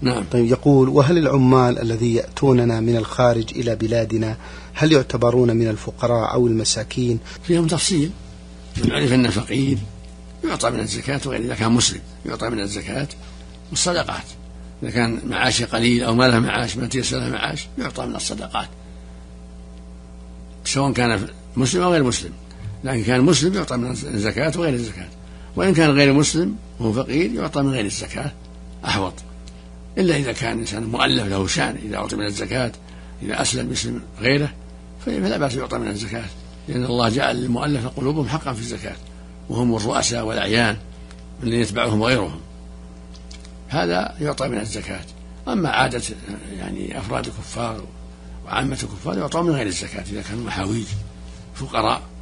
نعم. طيب يقول: وهل العمال الذي يأتوننا من الخارج إلى بلادنا هل يعتبرون من الفقراء أو المساكين؟ فيهم تفصيل، من عرف أنه فقير يعطى من الزكاة وغير، إذا كان مسلم يعطى من الزكاة والصدقات، إذا كان معاشه قليل أو ما له معاش ما تيسر له معاش يعطى من الصدقات سواء كان مسلم أو غير مسلم، لكن كان مسلم يعطى من الزكاة وغير الزكاة، وإن كان غير مسلم وهو فقير يعطى من غير الزكاة أحوط، إلا إذا كان إنسان مؤلف له شأن، إذا أعطي من الزكاة إذا أسلم مسلم غيره فلا بأس يعطى من الزكاة، لأن الله جعل للمؤلف قلوبهم حقا في الزكاة، وهم الرؤساء والأعيان من يتبعهم غيرهم، هذا يعطى من الزكاة. أما عادة يعني أفراد الكفار وعامة الكفار يعطون من غير الزكاة إذا كانوا محاويج فقراء.